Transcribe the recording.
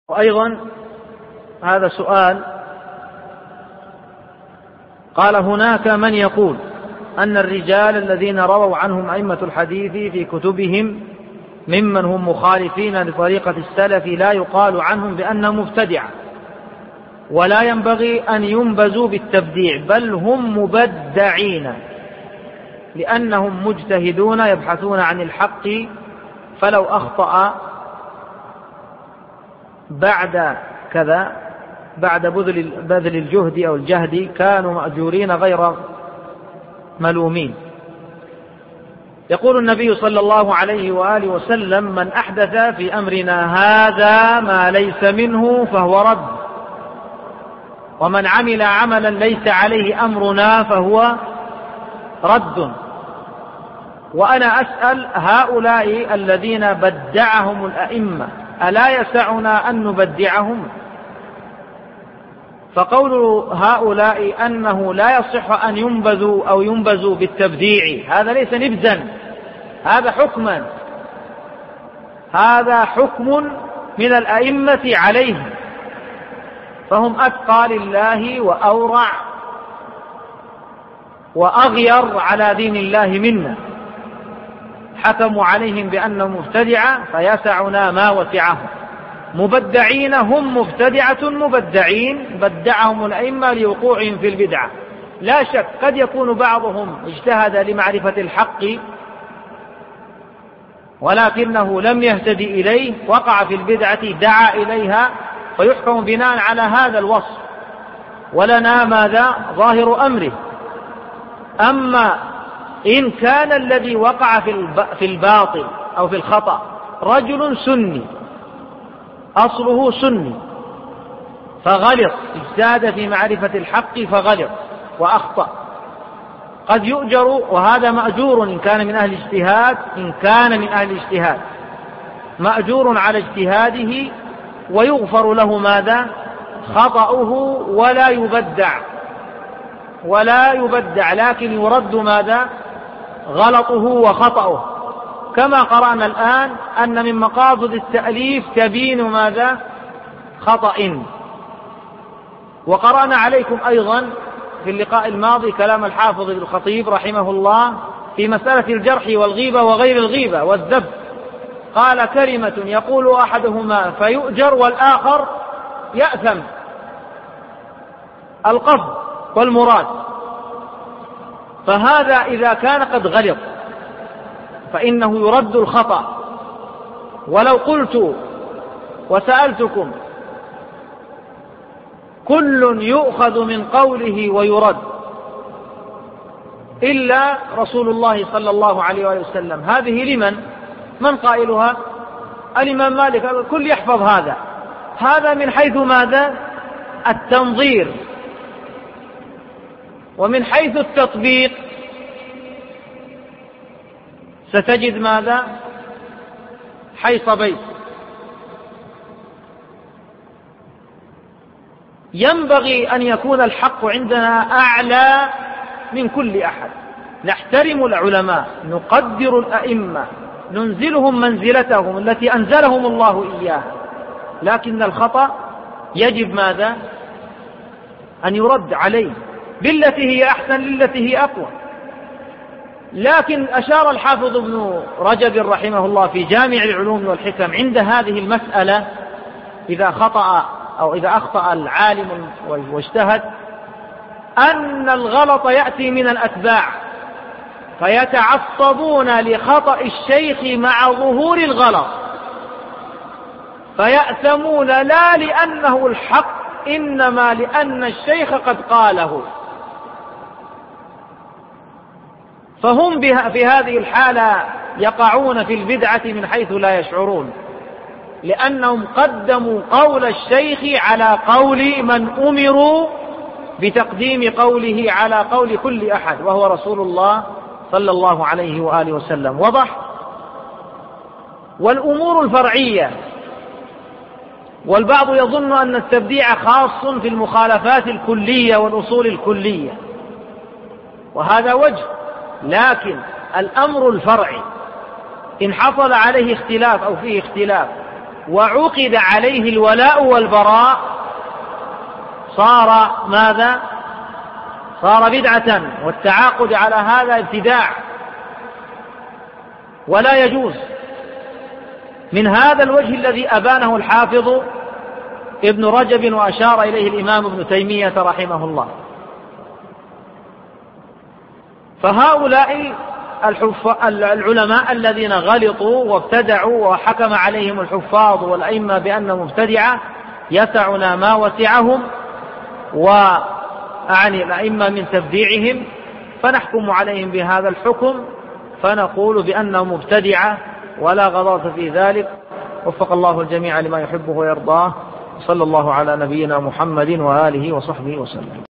وأيضا هذا سؤال، قال: هناك من يقول أن الرجال الذين رووا عنهم أئمة الحديث في كتبهم ممن هم مخالفين لطريقة السلف لا يقال عنهم بأنهم مبتدعة، ولا ينبغي أن ينبذوا بالتبديع، بل هم مبدعين لأنهم مجتهدون يبحثون عن الحق، فلو أخطأ بعد كذا بعد بذل الجهد أو الجهد كانوا مأجورين غير ملومين. يقول النبي صلى الله عليه وآله وسلم: من أحدث في أمرنا هذا ما ليس منه فهو رد، ومن عمل عملا ليس عليه أمرنا فهو رد. وأنا أسأل هؤلاء الذين بدعهم الأئمة ألا يسعنا أن نبدعهم؟ فقول هؤلاء أنه لا يصح أن ينبذوا أو ينبذوا بالتبديع هذا ليس نبذا، هذا حكم من الأئمة عليهم، فهم أتقى لله وأورع وأغير على دين الله منا، حكموا عليهم بأنهم مبتدعة فيسعنا ما وسعهم. مبدعين هم مبتدعة مبدعين، بدعهم الأئمة لوقوعهم في البدعة. لا شك قد يكون بعضهم اجتهد لمعرفة الحق ولكنه لم يهتدي إليه، وقع في البدعة دعا إليها، فيحكم بناء على هذا الوصف، ولنا ماذا ظاهر أمره. أما إن كان الذي وقع في الباطل أو في الخطأ رجل سني أصله سني فغلط، اجتهد في معرفة الحق فغلط وأخطأ، قد يؤجر، وهذا مأجور إن كان من أهل الاجتهاد، مأجور على اجتهاده ويغفر له ماذا؟ خطأه، ولا يبدع، لكن يرد ماذا؟ غلطه وخطأه. كما قرأنا الآن أن من مقاصد التأليف تبين ماذا؟ خطأ. وقرأنا عليكم أيضا في اللقاء الماضي كلام الحافظ ابن الخطيب رحمه الله في مسألة الجرح والغيبة وغير الغيبة والذب، قال: كلمة يقول أحدهما فيؤجر والآخر يأثم، القصد والمراد. فهذا إذا كان قد غلط فإنه يرد الخطأ. ولو قلت وسألتكم كل يؤخذ من قوله ويرد إلا رسول الله صلى الله عليه وسلم، هذه لمن؟ من قائلها؟ الإمام مالك، الكل يحفظ هذا من حيث ماذا؟ التنظير. ومن حيث التطبيق ستجد ماذا؟ حيص بيت. ينبغي أن يكون الحق عندنا أعلى من كل أحد، نحترم العلماء، نقدر الأئمة، ننزلهم منزلتهم التي أنزلهم الله إياها، لكن الخطأ يجب ماذا؟ أن يرد عليه بالتي هي أحسن، للتي هي أقوى. لكن أشار الحافظ ابن رجب رحمه الله في جامع العلوم والحكم عند هذه المسألة إذا أخطأ العالم واجتهد، أن الغلط يأتي من الأتباع فيتعصبون لخطأ الشيخ مع ظهور الغلط، فيأثمون لا لأنه الحق إنما لأن الشيخ قد قاله. فهم في هذه الحالة يقعون في البدعة من حيث لا يشعرون، لأنهم قدموا قول الشيخ على قول من أمروا بتقديم قوله على قول كل أحد، وهو رسول الله صلى الله عليه وآله وسلم. وضح؟ والأمور الفرعية، والبعض يظن أن التبديع خاص في المخالفات الكلية والأصول الكلية، وهذا وجه، لكن الأمر الفرعي إن حصل عليه اختلاف أو فيه اختلاف وعقد عليه الولاء والبراء صار ماذا؟ صار بدعة، والتعاقد على هذا ابتداع ولا يجوز. من هذا الوجه الذي أبانه الحافظ ابن رجب وأشار إليه الإمام ابن تيمية رحمه الله. فهؤلاء العلماء الذين غلطوا وابتدعوا وحكم عليهم الحفاظ والأئمة بأنهم مبتدعة يسعنا ما وسعهم، وأعني الأئمة من تبديعهم، فنحكم عليهم بهذا الحكم، فنقول بأنهم مبتدعة ولا غضاضة في ذلك. وفق الله الجميع لما يحبه ويرضاه، صلى الله على نبينا محمد وآله وصحبه وسلم.